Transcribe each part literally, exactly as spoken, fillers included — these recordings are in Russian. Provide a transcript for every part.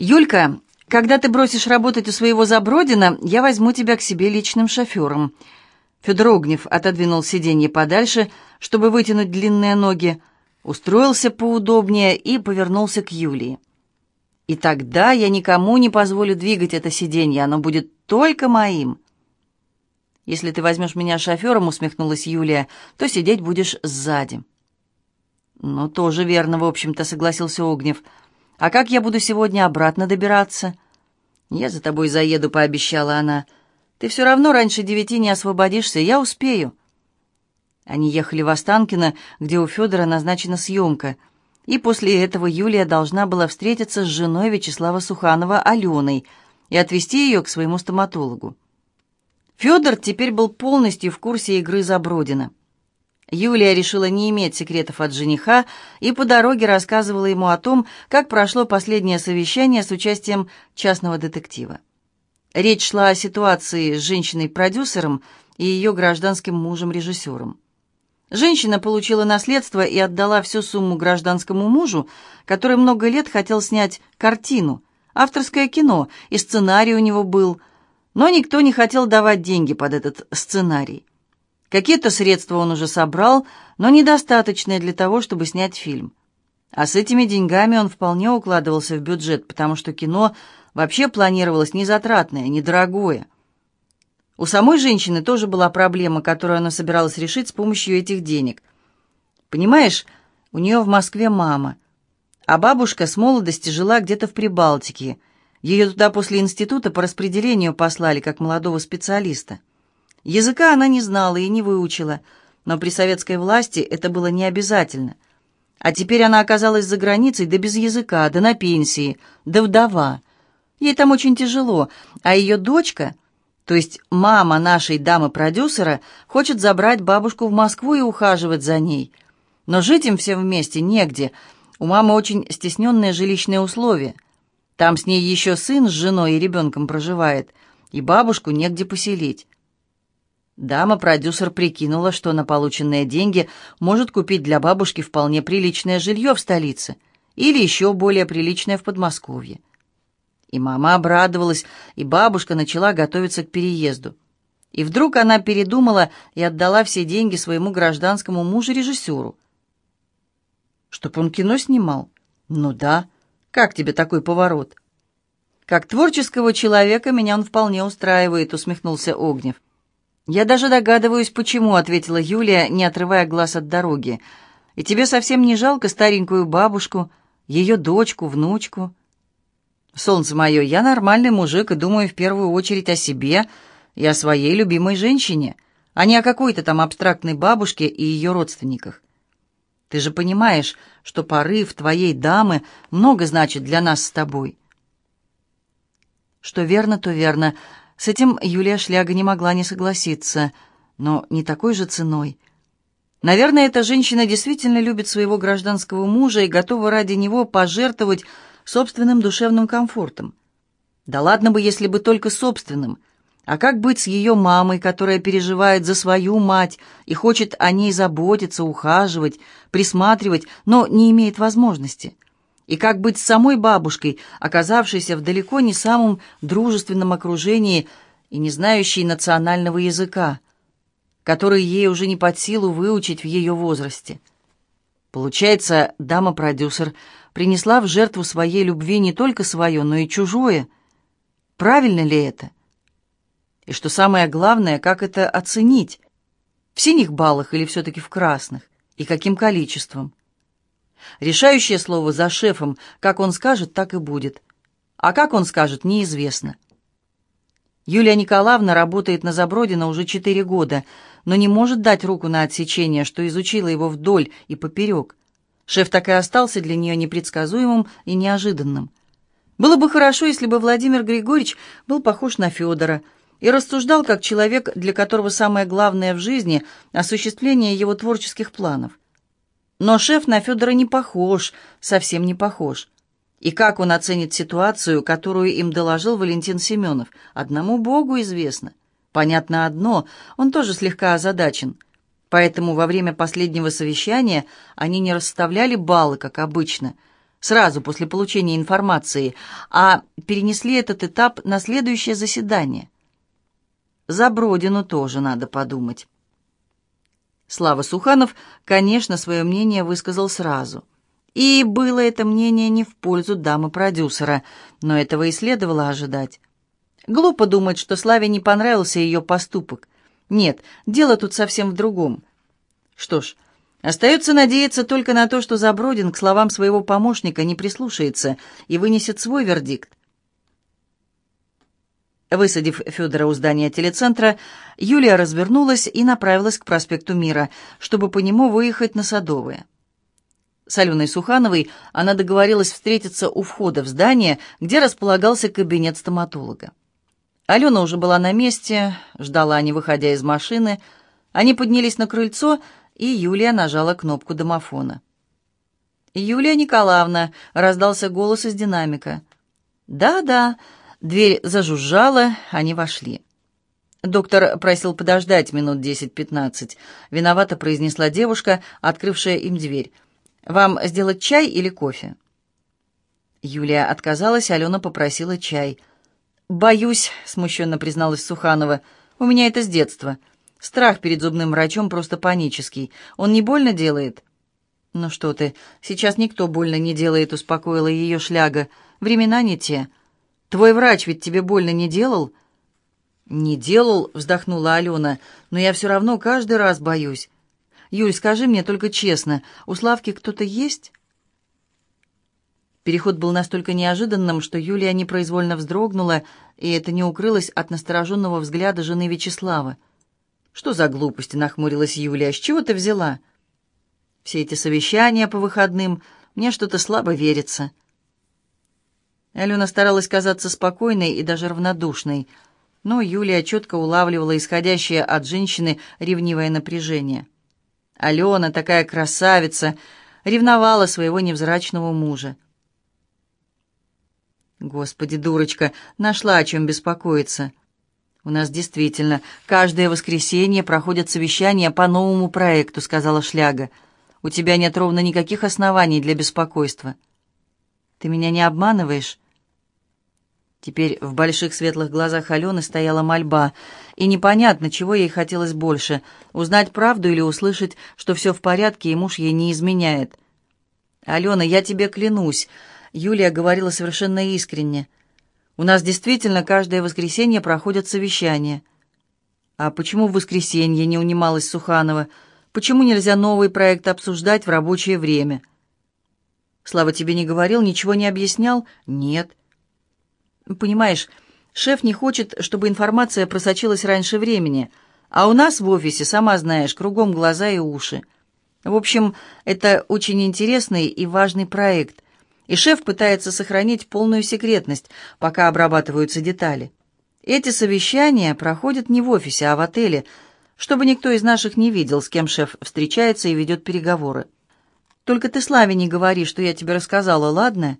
«Юлька, когда ты бросишь работать у своего Забродина, я возьму тебя к себе личным шофером». Федор Огнев отодвинул сиденье подальше, чтобы вытянуть длинные ноги, устроился поудобнее и повернулся к Юлии. «И тогда я никому не позволю двигать это сиденье, оно будет только моим». «Если ты возьмешь меня шофером, — усмехнулась Юлия, — то сидеть будешь сзади». «Ну, тоже верно, в общем-то, — согласился Огнев. А как я буду сегодня обратно добираться?» «Я за тобой заеду, — пообещала она. Ты все равно раньше девяти не освободишься, я успею». Они ехали в Останкино, где у Федора назначена съемка, и после этого Юлия должна была встретиться с женой Вячеслава Суханова, Аленой, и отвезти ее к своему стоматологу. Федор теперь был полностью в курсе игры Забродина. Юлия решила не иметь секретов от жениха и по дороге рассказывала ему о том, как прошло последнее совещание с участием частного детектива. Речь шла о ситуации с женщиной-продюсером и ее гражданским мужем-режиссером. Женщина получила наследство и отдала всю сумму гражданскому мужу, который много лет хотел снять картину, авторское кино, и сценарий у него был, но никто не хотел давать деньги под этот сценарий. Какие-то средства он уже собрал, но недостаточные для того, чтобы снять фильм. А с этими деньгами он вполне укладывался в бюджет, потому что кино вообще планировалось незатратное, недорогое. У самой женщины тоже была проблема, которую она собиралась решить с помощью этих денег. Понимаешь, у нее в Москве мама, а бабушка с молодости жила где-то в Прибалтике. Ее туда после института по распределению послали, как молодого специалиста. Языка она не знала и не выучила, но при советской власти это было не обязательно. А теперь она оказалась за границей, да без языка, да на пенсии, да вдова. Ей там очень тяжело, а ее дочка, то есть мама нашей дамы-продюсера, хочет забрать бабушку в Москву и ухаживать за ней. Но жить им всем вместе негде, у мамы очень стесненные жилищные условия. Там с ней еще сын с женой и ребенком проживает, и бабушку негде поселить. Дама-продюсер прикинула, что на полученные деньги может купить для бабушки вполне приличное жилье в столице или еще более приличное в Подмосковье. И мама обрадовалась, и бабушка начала готовиться к переезду. И вдруг она передумала и отдала все деньги своему гражданскому мужу-режиссеру. «Чтоб он кино снимал?» «Ну да. Как тебе такой поворот?» «Как творческого человека меня он вполне устраивает», — усмехнулся Огнев. «Я даже догадываюсь, почему», — ответила Юлия, не отрывая глаз от дороги. «И тебе совсем не жалко старенькую бабушку, ее дочку, внучку?» «Солнце мое, я нормальный мужик и думаю в первую очередь о себе и о своей любимой женщине, а не о какой-то там абстрактной бабушке и ее родственниках. Ты же понимаешь, что порыв твоей дамы много значит для нас с тобой». Что верно, то верно. С этим Юлия Шляга не могла не согласиться, но не такой же ценой. Наверное, эта женщина действительно любит своего гражданского мужа и готова ради него пожертвовать собственным душевным комфортом. Да ладно бы, если бы только собственным. А как быть с ее мамой, которая переживает за свою мать и хочет о ней заботиться, ухаживать, присматривать, но не имеет возможности? И как быть с самой бабушкой, оказавшейся в далеко не самом дружественном окружении и не знающей национального языка, который ей уже не под силу выучить в ее возрасте? Получается, дама-продюсер принесла в жертву своей любви не только свое, но и чужое. Правильно ли это? И что самое главное, как это оценить? В синих баллах или все-таки в красных? И каким количеством? Решающее слово за шефом. Как он скажет, так и будет. А как он скажет, неизвестно. Юлия Николаевна работает на Забродина уже четыре года, но не может дать руку на отсечение, что изучила его вдоль и поперек. Шеф так и остался для нее непредсказуемым и неожиданным. Было бы хорошо, если бы Владимир Григорьевич был похож на Федора и рассуждал как человек, для которого самое главное в жизни — осуществление его творческих планов. Но шеф на Федора не похож, совсем не похож. И как он оценит ситуацию, которую им доложил Валентин Семенов, одному Богу известно. Понятно одно, он тоже слегка озадачен. Поэтому во время последнего совещания они не расставляли баллы, как обычно. сразу после получения информации, а перенесли этот этап на следующее заседание. За Бродину тоже надо подумать. Слава Суханов, конечно, свое мнение высказал сразу. И было это мнение не в пользу дамы-продюсера, но этого и следовало ожидать. Глупо думать, что Славе не понравился ее поступок. Нет, дело тут совсем в другом. Что ж, остается надеяться только на то, что Забродин к словам своего помощника не прислушается и вынесет свой вердикт. Высадив Федора у здания телецентра, Юлия развернулась и направилась к проспекту Мира, чтобы по нему выехать на Садовое. С Аленой Сухановой она договорилась встретиться у входа в здание, где располагался кабинет стоматолога. Алена уже была на месте, ждала, не выходя из машины. Они поднялись на крыльцо, и Юлия нажала кнопку домофона. «Юлия Николаевна», — раздался голос из динамика. «Да-да». Дверь зажужжала, они вошли. Доктор просил подождать минут десять-пятнадцать. Виновато произнесла девушка, открывшая им дверь. «Вам сделать чай или кофе?» Юлия отказалась, Алена попросила чай. «Боюсь», — смущенно призналась Суханова, — «у меня это с детства. Страх перед зубным врачом просто панический. Он не больно делает?» «Ну что ты, сейчас никто больно не делает», — успокоила ее Шляга. «Времена не те. Твой врач ведь тебе больно не делал?» «Не делал», — вздохнула Алена, — «но я все равно каждый раз боюсь. Юль, скажи мне только честно, у Славки кто-то есть?» Переход был настолько неожиданным, что Юлия непроизвольно вздрогнула, и это не укрылось от настороженного взгляда жены Вячеслава. «Что за глупости?» — нахмурилась Юлия. «С чего ты взяла?» «Все эти совещания по выходным, мне что-то слабо верится». Алена старалась казаться спокойной и даже равнодушной, но Юлия четко улавливала исходящее от женщины ревнивое напряжение. Алена, такая красавица, ревновала своего невзрачного мужа. «Господи, дурочка, нашла о чем беспокоиться. У нас действительно каждое воскресенье проходят совещания по новому проекту», — сказала Шляга. «У тебя нет ровно никаких оснований для беспокойства». «Ты меня не обманываешь?» Теперь в больших светлых глазах Алены стояла мольба, и непонятно, чего ей хотелось больше — узнать правду или услышать, что все в порядке и муж ей не изменяет. «Алена, я тебе клянусь», — Юлия говорила совершенно искренне, — «у нас действительно каждое воскресенье проходят совещания». «А почему в воскресенье?» — не унималась Суханова. «Почему нельзя новый проект обсуждать в рабочее время?» «Слава тебе не говорил, ничего не объяснял?» «Нет». «Понимаешь, шеф не хочет, чтобы информация просочилась раньше времени, а у нас в офисе, сама знаешь, кругом глаза и уши. В общем, это очень интересный и важный проект, и шеф пытается сохранить полную секретность, пока обрабатываются детали. Эти совещания проходят не в офисе, а в отеле, чтобы никто из наших не видел, с кем шеф встречается и ведет переговоры. Только ты Славе не говори, что я тебе рассказала, ладно?»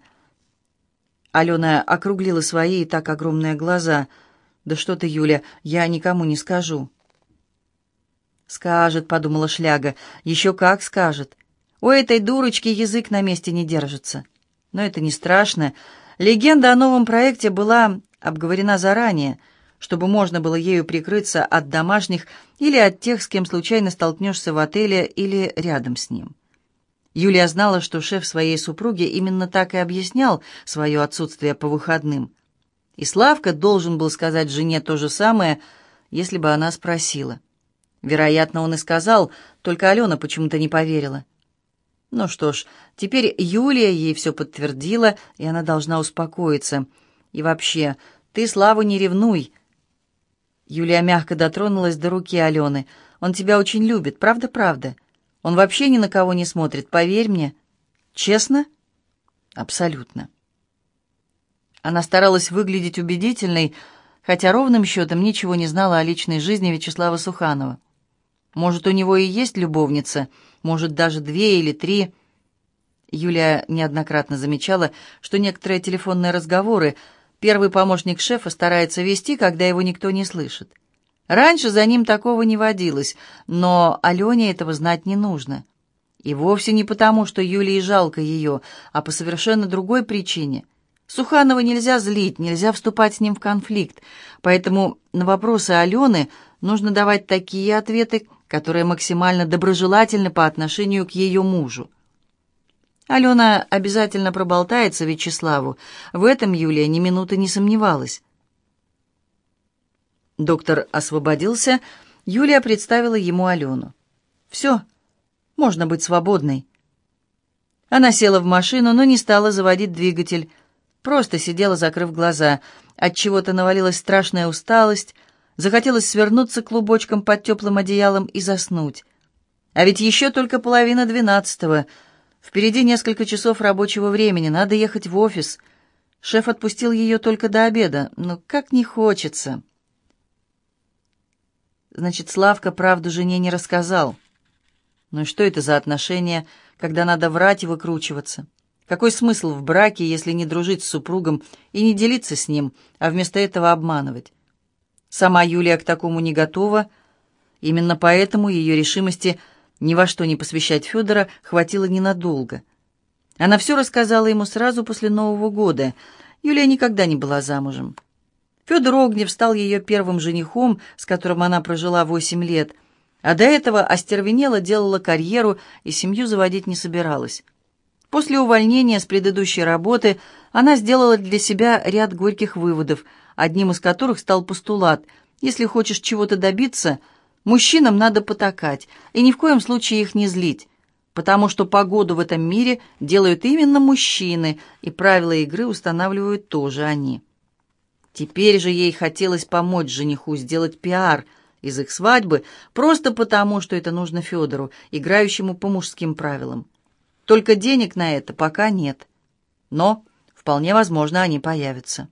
Алена округлила свои и так огромные глаза. «Да что ты, Юля, я никому не скажу». «Скажет», — подумала Шляга, — «еще как скажет. У этой дурочки язык на месте не держится. Но это не страшно. Легенда о новом проекте была обговорена заранее, чтобы можно было ею прикрыться от домашних или от тех, с кем случайно столкнешься в отеле или рядом с ним». Юлия знала, что шеф своей супруге именно так и объяснял свое отсутствие по выходным. И Славка должен был сказать жене то же самое, если бы она спросила. Вероятно, он и сказал, только Алена почему-то не поверила. Ну что ж, теперь Юлия ей все подтвердила, и она должна успокоиться. И вообще, ты Славу не ревнуй. Юлия мягко дотронулась до руки Алены. «Он тебя очень любит, правда-правда? Он вообще ни на кого не смотрит, поверь мне». «Честно?» «Абсолютно». Она старалась выглядеть убедительной, хотя ровным счетом ничего не знала о личной жизни Вячеслава Суханова. Может, у него и есть любовница, может, даже две или три. Юлия неоднократно замечала, что некоторые телефонные разговоры первый помощник шефа старается вести, когда его никто не слышит. Раньше за ним такого не водилось, но Алене этого знать не нужно. И вовсе не потому, что Юлии жалко ее, а по совершенно другой причине. Суханова нельзя злить, нельзя вступать с ним в конфликт, поэтому на вопросы Алены нужно давать такие ответы, которые максимально доброжелательны по отношению к ее мужу. Алена обязательно проболтается Вячеславу, в этом Юлия ни минуты не сомневалась. Доктор освободился, Юлия представила ему Алену. «Все, можно быть свободной». Она села в машину, но не стала заводить двигатель, просто сидела, закрыв глаза. Отчего-то навалилась страшная усталость, захотелось свернуться клубочком под теплым одеялом и заснуть. А ведь еще только половина двенадцатого. Впереди несколько часов рабочего времени, надо ехать в офис. Шеф отпустил ее только до обеда, но как не хочется. Значит, Славка правду жене не рассказал. Ну и что это за отношения, когда надо врать и выкручиваться? Какой смысл в браке, если не дружить с супругом и не делиться с ним, а вместо этого обманывать? Сама Юлия к такому не готова. Именно поэтому ее решимости ни во что не посвящать Федора хватило ненадолго. Она все рассказала ему сразу после Нового года. Юлия никогда не была замужем. Федор Огнев стал ее первым женихом, с которым она прожила восемь лет, а до этого остервенела, делала карьеру и семью заводить не собиралась. После увольнения с предыдущей работы она сделала для себя ряд горьких выводов, одним из которых стал постулат: если хочешь чего-то добиться, мужчинам надо потакать, и ни в коем случае их не злить, потому что погоду в этом мире делают именно мужчины, и правила игры устанавливают тоже они. Теперь же ей хотелось помочь жениху сделать пиар из их свадьбы, просто потому, что это нужно Федору, играющему по мужским правилам. Только денег на это пока нет, но вполне возможно они появятся.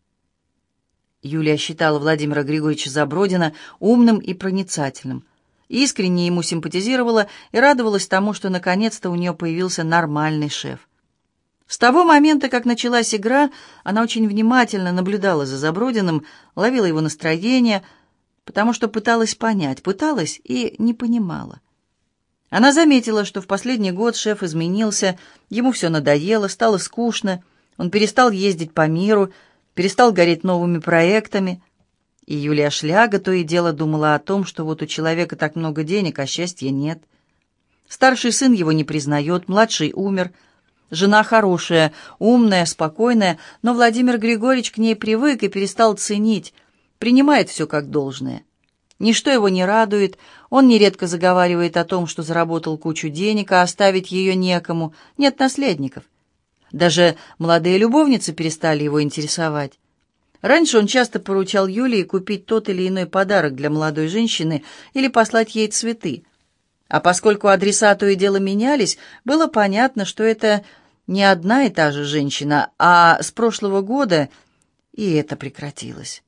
Юлия считала Владимира Григорьевича Забродина умным и проницательным, искренне ему симпатизировала и радовалась тому, что наконец-то у нее появился нормальный шеф. С того момента, как началась игра, она очень внимательно наблюдала за Забродиным, ловила его настроение, потому что пыталась понять, пыталась и не понимала. Она заметила, что в последний год шеф изменился, ему все надоело, стало скучно, он перестал ездить по миру, перестал гореть новыми проектами. И Юлия Шляга то и дело думала о том, что вот у человека так много денег, а счастья нет. Старший сын его не признает, младший умер. Жена хорошая, умная, спокойная, но Владимир Григорьевич к ней привык и перестал ценить, принимает все как должное. Ничто его не радует, он нередко заговаривает о том, что заработал кучу денег, а оставить ее некому, нет наследников. Даже молодые любовницы перестали его интересовать. Раньше он часто поручал Юлии купить тот или иной подарок для молодой женщины или послать ей цветы. А поскольку адреса то и дело менялись, было понятно, что это не одна и та же женщина, а с прошлого года и это прекратилось.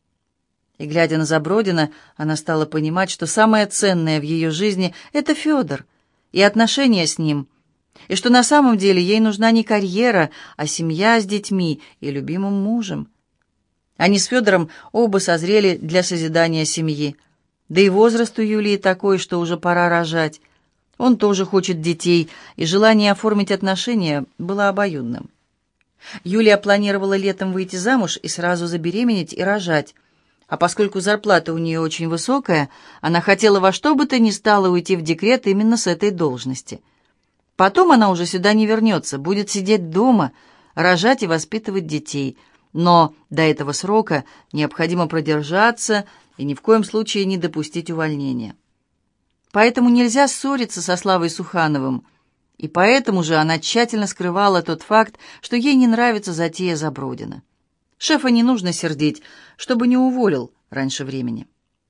И, глядя на Забродина, она стала понимать, что самое ценное в ее жизни — это Федор и отношения с ним, и что на самом деле ей нужна не карьера, а семья с детьми и любимым мужем. Они с Федором оба созрели для созидания семьи. Да и возраст у Юлии такой, что уже пора рожать. Он тоже хочет детей, и желание оформить отношения было обоюдным. Юлия планировала летом выйти замуж и сразу забеременеть и рожать. А поскольку зарплата у нее очень высокая, она хотела во что бы то ни стало уйти в декрет именно с этой должности. Потом она уже сюда не вернется, будет сидеть дома, рожать и воспитывать детей. Но до этого срока необходимо продержаться и ни в коем случае не допустить увольнения. Поэтому нельзя ссориться со Славой Сухановым, и поэтому же она тщательно скрывала тот факт, что ей не нравится затея Забродина. Шефа не нужно сердить, чтобы не уволил раньше времени.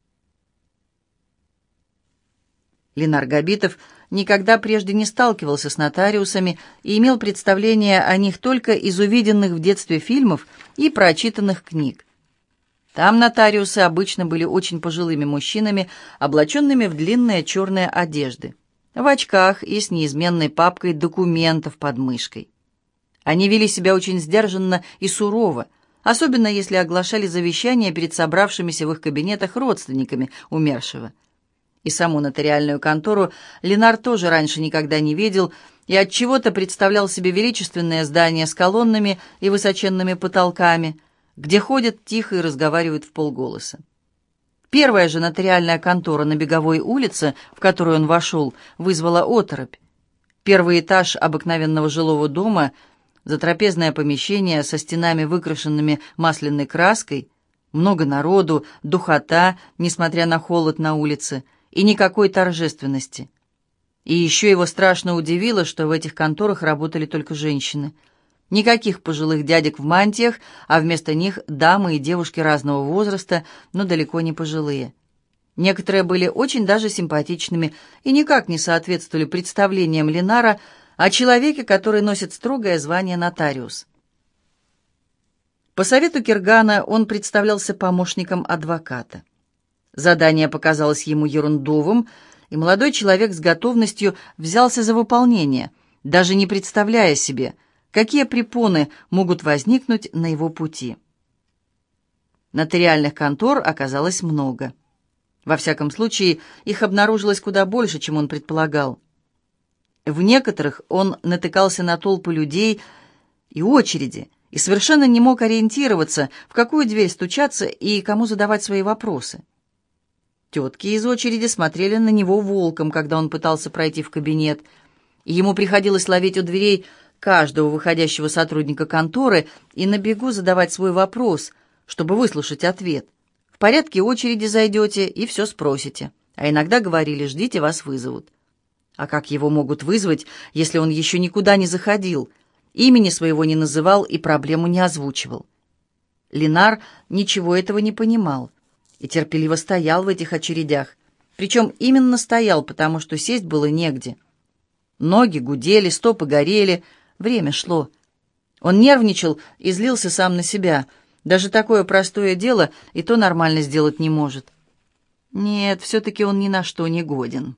Ленар Габитов никогда прежде не сталкивался с нотариусами и имел представление о них только из увиденных в детстве фильмов и прочитанных книг. Там нотариусы обычно были очень пожилыми мужчинами, облаченными в длинные черные одежды, в очках и с неизменной папкой документов под мышкой. Они вели себя очень сдержанно и сурово, особенно если оглашали завещание перед собравшимися в их кабинетах родственниками умершего. И саму нотариальную контору Ленар тоже раньше никогда не видел и отчего-то представлял себе величественное здание с колоннами и высоченными потолками, где ходят тихо и разговаривают вполголоса. Первая же нотариальная контора на Беговой улице, в которую он вошел, вызвала оторопь. Первый этаж обыкновенного жилого дома, затрапезное помещение со стенами, выкрашенными масляной краской, много народу, духота, несмотря на холод на улице, и никакой торжественности. И еще его страшно удивило, что в этих конторах работали только женщины. Никаких пожилых дядек в мантиях, а вместо них дамы и девушки разного возраста, но далеко не пожилые. Некоторые были очень даже симпатичными и никак не соответствовали представлениям Ленара о человеке, который носит строгое звание нотариус. По совету Киргана он представлялся помощником адвоката. Задание показалось ему ерундовым, и молодой человек с готовностью взялся за выполнение, даже не представляя себе, какие препоны могут возникнуть на его пути. Нотариальных контор оказалось много. Во всяком случае, их обнаружилось куда больше, чем он предполагал. В некоторых он натыкался на толпы людей и очереди, и совершенно не мог ориентироваться, в какую дверь стучаться и кому задавать свои вопросы. Тетки из очереди смотрели на него волком, когда он пытался пройти в кабинет, и ему приходилось ловить у дверей каждого выходящего сотрудника конторы и на бегу задавать свой вопрос, чтобы выслушать ответ. В порядке очереди зайдете и все спросите. А иногда говорили: ждите, вас вызовут. А как его могут вызвать, если он еще никуда не заходил, имени своего не называл и проблему не озвучивал? Ленар ничего этого не понимал и терпеливо стоял в этих очередях. Причем именно стоял, потому что сесть было негде. Ноги гудели, стопы горели, время шло. Он нервничал и злился сам на себя. Даже такое простое дело и то нормально сделать не может. Нет, все-таки он ни на что не годен.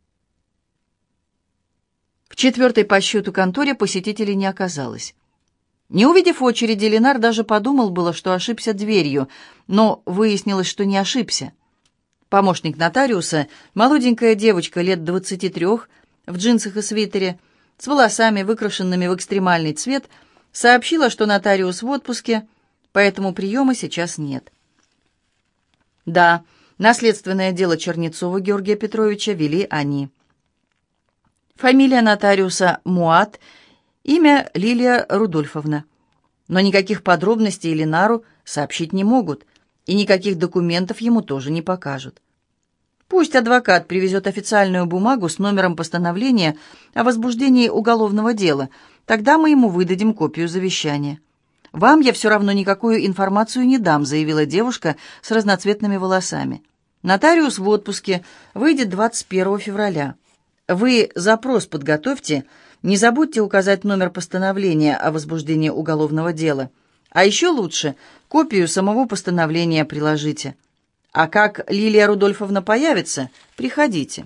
В четвертой по счету конторе посетителей не оказалось. Не увидев очереди, Ленар даже подумал было, что ошибся дверью, но выяснилось, что не ошибся. Помощник нотариуса, молоденькая девочка лет двадцати трех, в джинсах и свитере, с волосами, выкрашенными в экстремальный цвет, сообщила, что нотариус в отпуске, поэтому приема сейчас нет. Да, наследственное дело Чернецова Георгия Петровича вели они. Фамилия нотариуса Муат, имя Лилия Рудольфовна. Но никаких подробностей Ленару сообщить не могут, и никаких документов ему тоже не покажут. Пусть адвокат привезет официальную бумагу с номером постановления о возбуждении уголовного дела, тогда мы ему выдадим копию завещания. «Вам я все равно никакую информацию не дам», — заявила девушка с разноцветными волосами. «Нотариус в отпуске, выйдет двадцать первого февраля. Вы запрос подготовьте, не забудьте указать номер постановления о возбуждении уголовного дела. А еще лучше копию самого постановления приложите. А как Лилия Рудольфовна появится, приходите».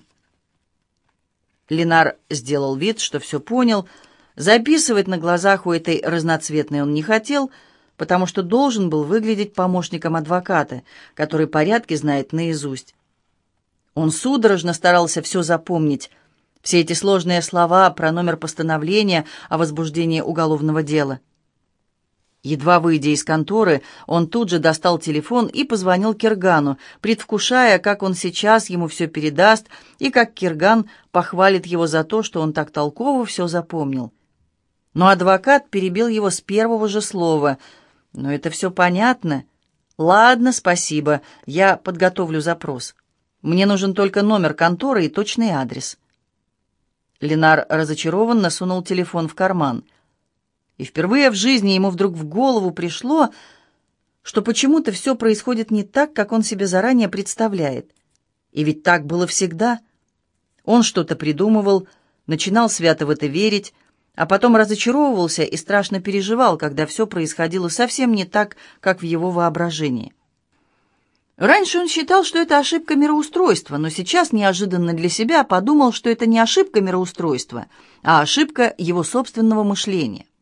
Ленар сделал вид, что все понял. Записывать на глазах у этой разноцветной он не хотел, потому что должен был выглядеть помощником адвоката, который порядки знает наизусть. Он судорожно старался все запомнить, все эти сложные слова про номер постановления о возбуждении уголовного дела. Едва выйдя из конторы, он тут же достал телефон и позвонил Киргану, предвкушая, как он сейчас ему все передаст и как Кирган похвалит его за то, что он так толково все запомнил. Но адвокат перебил его с первого же слова. «Но это все понятно. Ладно, спасибо, я подготовлю запрос. Мне нужен только номер конторы и точный адрес». Ленар разочарованно сунул телефон в карман. И впервые в жизни ему вдруг в голову пришло, что почему-то все происходит не так, как он себе заранее представляет. И ведь так было всегда. Он что-то придумывал, начинал свято в это верить, а потом разочаровывался и страшно переживал, когда все происходило совсем не так, как в его воображении. Раньше он считал, что это ошибка мироустройства, но сейчас неожиданно для себя подумал, что это не ошибка мироустройства, а ошибка его собственного мышления.